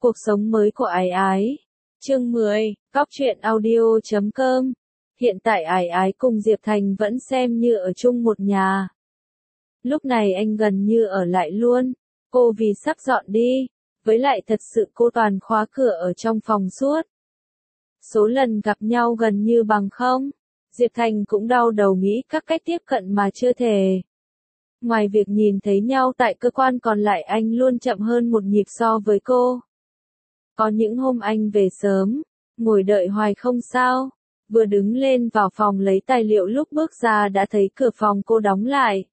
Cuộc sống mới của Ái Ái. Chương 10, Cóc truyện audio.com. Hiện tại Ái Ái cùng Diệp Thành vẫn xem như ở chung một nhà. Lúc này anh gần như ở lại luôn, cô vì sắp dọn đi, với lại thật sự cô toàn khóa cửa ở trong phòng suốt. Số lần gặp nhau gần như bằng không, Diệp Thành cũng đau đầu nghĩ các cách tiếp cận mà chưa thể. Ngoài việc nhìn thấy nhau tại cơ quan còn lại anh luôn chậm hơn một nhịp so với cô. Có những hôm anh về sớm, ngồi đợi hoài không sao, vừa đứng lên vào phòng lấy tài liệu lúc bước ra đã thấy cửa phòng cô đóng lại.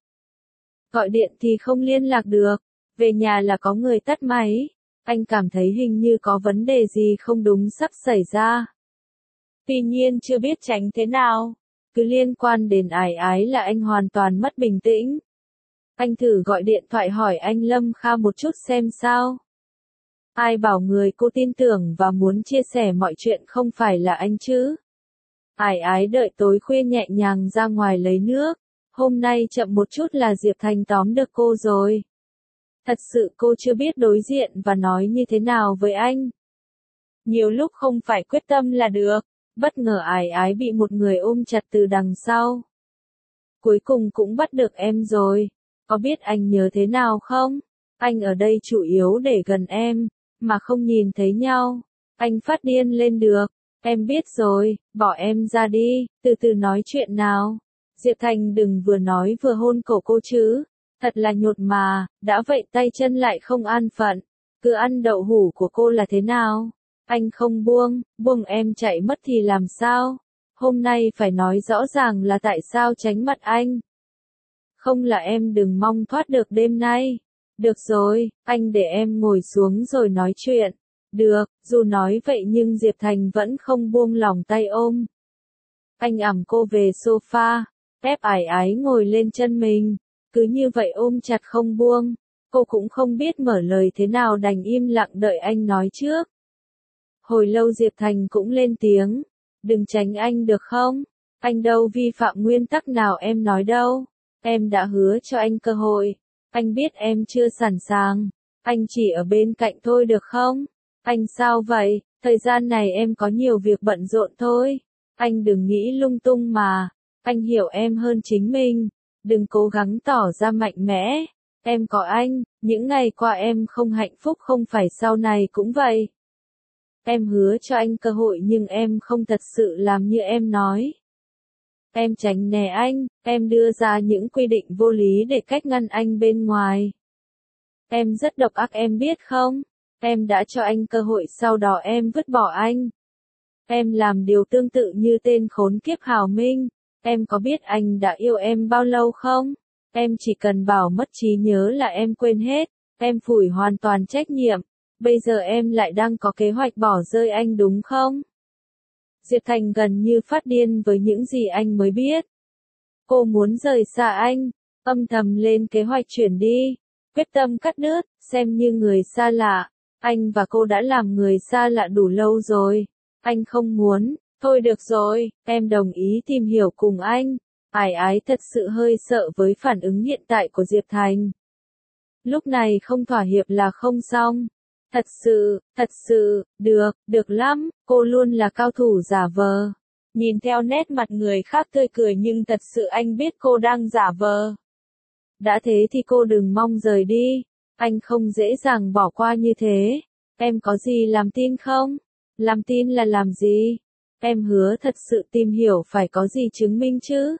Gọi điện thì không liên lạc được, về nhà là có người tắt máy, anh cảm thấy hình như có vấn đề gì không đúng sắp xảy ra. Tuy nhiên chưa biết tránh thế nào, cứ liên quan đến Ái Ái là anh hoàn toàn mất bình tĩnh. Anh thử gọi điện thoại hỏi anh Lâm Kha một chút xem sao. Ai bảo người cô tin tưởng và muốn chia sẻ mọi chuyện không phải là anh chứ. Ái Ái đợi tối khuya nhẹ nhàng ra ngoài lấy nước. Hôm nay chậm một chút là Diệp Thành tóm được cô rồi. Thật sự cô chưa biết đối diện và nói như thế nào với anh. Nhiều lúc không phải quyết tâm là được. Bất ngờ Ái Ái bị một người ôm chặt từ đằng sau. Cuối cùng cũng bắt được em rồi. Có biết anh nhớ thế nào không? Anh ở đây chủ yếu để gần em, mà không nhìn thấy nhau. Anh phát điên lên được. Em biết rồi, bỏ em ra đi, từ từ nói chuyện nào. Diệp Thành đừng vừa nói vừa hôn cổ cô chứ. Thật là nhột mà, đã vậy tay chân lại không an phận. Cứ ăn đậu hũ của cô là thế nào? Anh không buông em chạy mất thì làm sao? Hôm nay phải nói rõ ràng là tại sao tránh mặt anh. Không là em đừng mong thoát được đêm nay. Được rồi, anh để em ngồi xuống rồi nói chuyện. Được, dù nói vậy nhưng Diệp Thành vẫn không buông lỏng tay ôm. Anh ẵm cô về sofa, ép Ái Ái ngồi lên chân mình. Cứ như vậy ôm chặt không buông. Cô cũng không biết mở lời thế nào đành im lặng đợi anh nói trước. Hồi lâu Diệp Thành cũng lên tiếng. Đừng tránh anh được không? Anh đâu vi phạm nguyên tắc nào em nói đâu. Em đã hứa cho anh cơ hội. Anh biết em chưa sẵn sàng. Anh chỉ ở bên cạnh thôi được không? Anh sao vậy? Thời gian này em có nhiều việc bận rộn thôi. Anh đừng nghĩ lung tung mà. Anh hiểu em hơn chính mình. Đừng cố gắng tỏ ra mạnh mẽ. Em có anh, những ngày qua em không hạnh phúc không phải sau này cũng vậy. Em hứa cho anh cơ hội nhưng em không thật sự làm như em nói. Em tránh né anh, em đưa ra những quy định vô lý để cách ngăn anh bên ngoài. Em rất độc ác em biết không? Em đã cho anh cơ hội sau đó em vứt bỏ anh. Em làm điều tương tự như tên khốn kiếp Hào Minh. Em có biết anh đã yêu em bao lâu không? Em chỉ cần bảo mất trí nhớ là em quên hết. Em phủi hoàn toàn trách nhiệm. Bây giờ em lại đang có kế hoạch bỏ rơi anh đúng không? Diệp Thành gần như phát điên với những gì anh mới biết. Cô muốn rời xa anh, âm thầm lên kế hoạch chuyển đi, quyết tâm cắt đứt, xem như người xa lạ. Anh và cô đã làm người xa lạ đủ lâu rồi. Anh không muốn, thôi được rồi, em đồng ý tìm hiểu cùng anh. Ái Ái thật sự hơi sợ với phản ứng hiện tại của Diệp Thành. Lúc này không thỏa hiệp là không xong. Thật sự, được lắm, cô luôn là cao thủ giả vờ. Nhìn theo nét mặt người khác tươi cười nhưng thật sự anh biết cô đang giả vờ. Đã thế thì cô đừng mong rời đi, anh không dễ dàng bỏ qua như thế. Em có gì làm tin không? Làm tin là làm gì? Em hứa thật sự tìm hiểu phải có gì chứng minh chứ?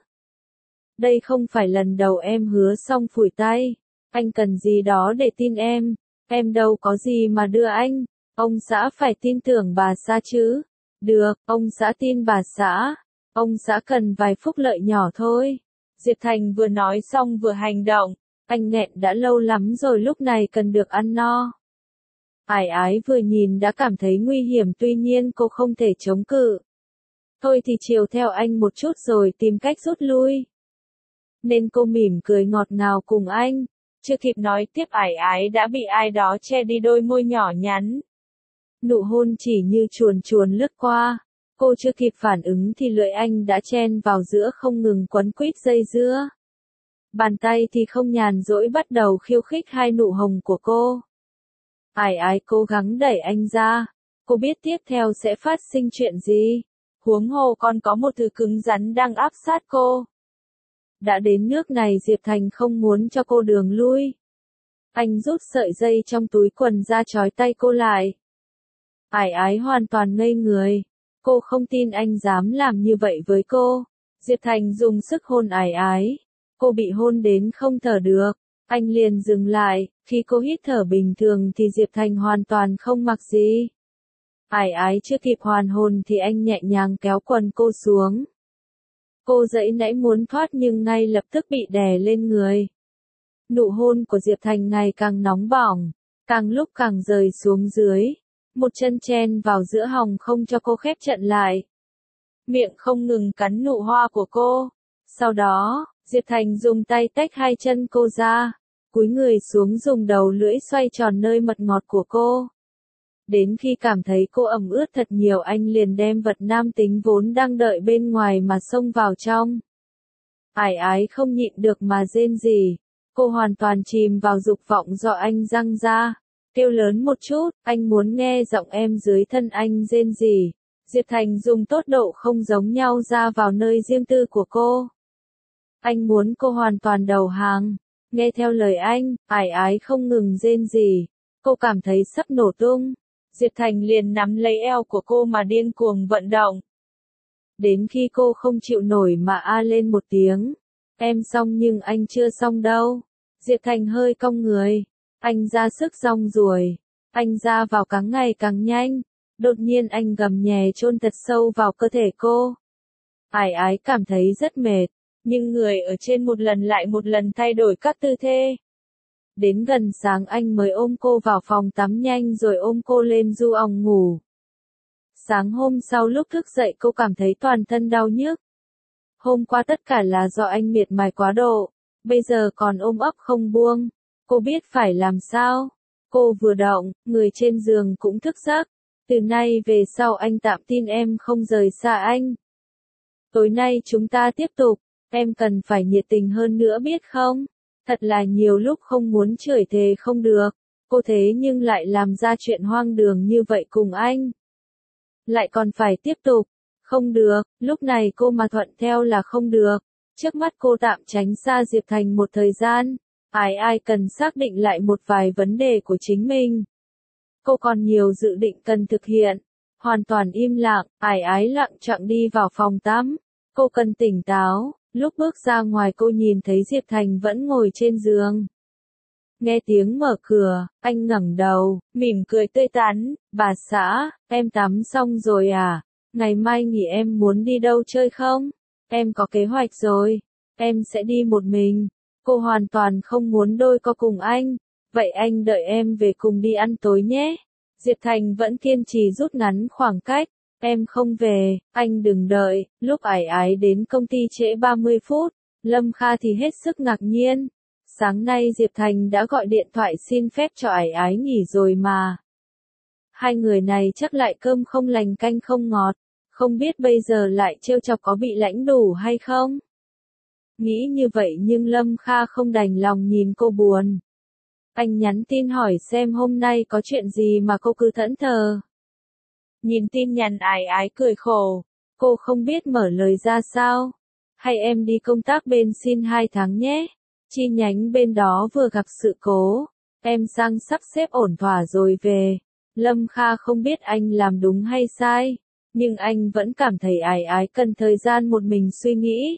Đây không phải lần đầu em hứa xong phủi tay. Anh cần gì đó để tin em. Em đâu có gì mà đưa anh. Ông xã phải tin tưởng bà xã chứ. Được, ông xã tin bà xã. Ông xã cần vài phúc lợi nhỏ thôi. Diệp Thành vừa nói xong vừa hành động. Anh nghẹn đã lâu lắm rồi lúc này cần được ăn no. Ái Ái vừa nhìn đã cảm thấy nguy hiểm tuy nhiên cô không thể chống cự. Thôi thì chiều theo anh một chút rồi tìm cách rút lui. Nên cô mỉm cười ngọt ngào cùng anh. Chưa kịp nói tiếp Ái Ái đã bị ai đó che đi đôi môi nhỏ nhắn. Nụ hôn chỉ như chuồn chuồn lướt qua. Cô chưa kịp phản ứng thì lưỡi anh đã chen vào giữa không ngừng quấn quýt dây dưa. Bàn tay thì không nhàn rỗi bắt đầu khiêu khích hai nụ hồng của cô. Ải ái cố gắng đẩy anh ra. Cô biết tiếp theo sẽ phát sinh chuyện gì. Huống hồ còn có một thứ cứng rắn đang áp sát cô. Đã đến nước này Diệp Thành không muốn cho cô đường lui. Anh rút sợi dây trong túi quần ra trói tay cô lại. Ải ái hoàn toàn ngây người. Cô không tin anh dám làm như vậy với cô. Diệp Thành dùng sức hôn ải ái. Cô bị hôn đến không thở được. Anh liền dừng lại. Khi cô hít thở bình thường thì Diệp Thành hoàn toàn không mặc gì. Ải ái chưa kịp hoàn hồn thì anh nhẹ nhàng kéo quần cô xuống. Cô giãy nãy muốn thoát nhưng ngay lập tức bị đè lên người. Nụ hôn của Diệp Thành ngày càng nóng bỏng, càng lúc càng rời xuống dưới. Một chân chen vào giữa họng không cho cô khép trận lại. Miệng không ngừng cắn nụ hoa của cô. Sau đó, Diệp Thành dùng tay tách hai chân cô ra, cúi người xuống dùng đầu lưỡi xoay tròn nơi mật ngọt của cô. Đến khi cảm thấy cô ẩm ướt thật nhiều anh liền đem vật nam tính vốn đang đợi bên ngoài mà xông vào trong. Ải ái không nhịn được mà rên rỉ. Cô hoàn toàn chìm vào dục vọng do anh giăng ra. Kêu lớn một chút, anh muốn nghe giọng em dưới thân anh rên rỉ. Diệp Thành dùng tốc độ không giống nhau ra vào nơi riêng tư của cô. Anh muốn cô hoàn toàn đầu hàng. Nghe theo lời anh, ải ái không ngừng rên rỉ. Cô cảm thấy sắp nổ tung. Diệp Thành liền nắm lấy eo của cô mà điên cuồng vận động. Đến khi cô không chịu nổi mà a lên một tiếng. Em xong nhưng anh chưa xong đâu. Diệp Thành hơi cong người. Anh ra sức rong ruổi. Anh ra vào càng ngày càng nhanh. Đột nhiên anh gầm nhẹ chôn thật sâu vào cơ thể cô. Ải ái cảm thấy rất mệt. Nhưng người ở trên một lần lại một lần thay đổi các tư thế. Đến gần sáng anh mới ôm cô vào phòng tắm nhanh rồi ôm cô lên du ong ngủ. Sáng hôm sau lúc thức dậy cô cảm thấy toàn thân đau nhức. Hôm qua tất cả là do anh miệt mài quá độ, bây giờ còn ôm ấp không buông. Cô biết phải làm sao. Cô vừa động, người trên giường cũng thức giấc. Từ nay về sau anh tạm tin em không rời xa anh. Tối nay chúng ta tiếp tục, em cần phải nhiệt tình hơn nữa biết không? Thật là nhiều lúc không muốn chửi thề không được, cô thế nhưng lại làm ra chuyện hoang đường như vậy cùng anh. Lại còn phải tiếp tục, không được, lúc này cô mà thuận theo là không được. Trước mắt cô tạm tránh xa Diệp Thành một thời gian, ai cần xác định lại một vài vấn đề của chính mình. Cô còn nhiều dự định cần thực hiện. Hoàn toàn im lặng, ái lặng chặng đi vào phòng tắm. Cô cần tỉnh táo. Lúc bước ra ngoài cô nhìn thấy Diệp Thành vẫn ngồi trên giường. Nghe tiếng mở cửa, anh ngẩng đầu, mỉm cười tươi tắn, bà xã, em tắm xong rồi à? Ngày mai nghỉ em muốn đi đâu chơi không? Em có kế hoạch rồi, em sẽ đi một mình. Cô hoàn toàn không muốn đôi co cùng anh, vậy anh đợi em về cùng đi ăn tối nhé. Diệp Thành vẫn kiên trì rút ngắn khoảng cách. Em không về, anh đừng đợi. Lúc ái đến công ty trễ 30 phút, Lâm Kha thì hết sức ngạc nhiên. Sáng nay Diệp Thành đã gọi điện thoại xin phép cho ái nghỉ rồi mà. Hai người này chắc lại cơm không lành canh không ngọt, không biết bây giờ lại trêu chọc có bị lãnh đủ hay không. Nghĩ như vậy nhưng Lâm Kha không đành lòng nhìn cô buồn. Anh nhắn tin hỏi xem hôm nay có chuyện gì mà cô cứ thẫn thờ. Nhìn tin nhắn ái cười khổ, cô không biết mở lời ra sao. Hay em đi công tác bên xin 2 tháng nhé. Chi nhánh bên đó vừa gặp sự cố. Em sang sắp xếp ổn thỏa rồi về. Lâm Kha không biết anh làm đúng hay sai. Nhưng anh vẫn cảm thấy ái cần thời gian một mình suy nghĩ.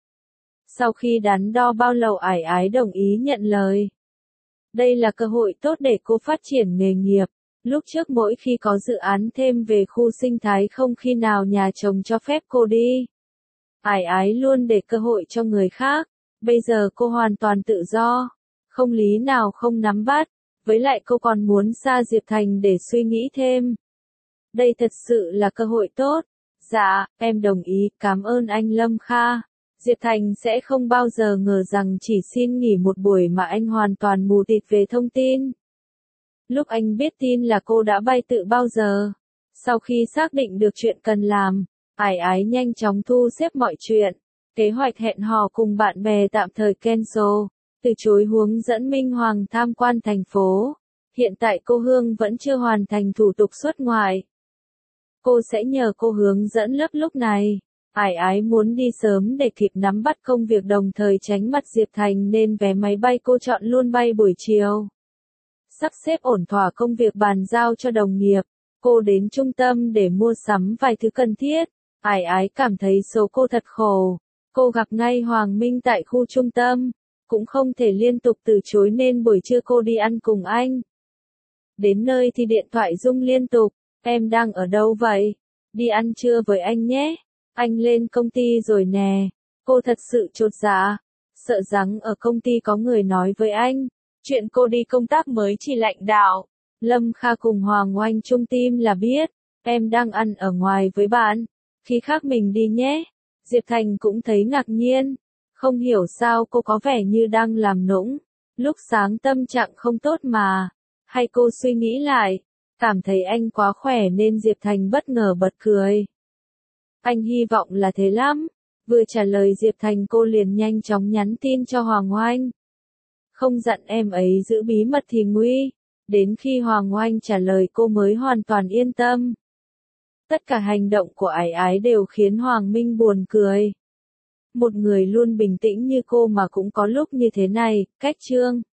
Sau khi đắn đo bao lâu ái đồng ý nhận lời. Đây là cơ hội tốt để cô phát triển nghề nghiệp. Lúc trước mỗi khi có dự án thêm về khu sinh thái không khi nào nhà chồng cho phép cô đi. Ái luôn để cơ hội cho người khác. Bây giờ cô hoàn toàn tự do. Không lý nào không nắm bắt. Với lại cô còn muốn xa Diệp Thành để suy nghĩ thêm. Đây thật sự là cơ hội tốt. Dạ, em đồng ý, cảm ơn anh Lâm Kha. Diệp Thành sẽ không bao giờ ngờ rằng chỉ xin nghỉ một buổi mà anh hoàn toàn mù tịt về thông tin. Lúc anh biết tin là cô đã bay tự bao giờ. Sau khi xác định được chuyện cần làm, ái nhanh chóng thu xếp mọi chuyện. Kế hoạch hẹn hò cùng bạn bè tạm thời cancel. Từ chối hướng dẫn Minh Hoàng tham quan thành phố. Hiện tại cô Hương vẫn chưa hoàn thành thủ tục xuất ngoại. Cô sẽ nhờ cô hướng dẫn lớp lúc này. Ải ái muốn đi sớm để kịp nắm bắt công việc đồng thời tránh mặt Diệp Thành nên vé máy bay cô chọn luôn bay buổi chiều. Sắp xếp ổn thỏa công việc bàn giao cho đồng nghiệp, cô đến trung tâm để mua sắm vài thứ cần thiết. Ải ái cảm thấy số cô thật khổ. Cô gặp ngay Hoàng Minh tại khu trung tâm, cũng không thể liên tục từ chối nên buổi trưa cô đi ăn cùng anh. Đến nơi thì điện thoại rung liên tục, em đang ở đâu vậy? Đi ăn trưa với anh nhé. Anh lên công ty rồi nè. Cô thật sự chột dạ, sợ rằng ở công ty có người nói với anh. Chuyện cô đi công tác mới chỉ lãnh đạo. Lâm Kha cùng Hoàng Oanh chung team là biết. Em đang ăn ở ngoài với bạn. Khi khác mình đi nhé. Diệp Thành cũng thấy ngạc nhiên. Không hiểu sao cô có vẻ như đang làm nũng. Lúc sáng tâm trạng không tốt mà. Hay cô suy nghĩ lại. Cảm thấy anh quá khỏe nên Diệp Thành bất ngờ bật cười. Anh hy vọng là thế lắm. Vừa trả lời Diệp Thành cô liền nhanh chóng nhắn tin cho Hoàng Oanh. Không dặn em ấy giữ bí mật thì nguy. Đến khi Hoàng Oanh trả lời cô mới hoàn toàn yên tâm. Tất cả hành động của ải ái đều khiến Hoàng Minh buồn cười. Một người luôn bình tĩnh như cô mà cũng có lúc như thế này, cách chương.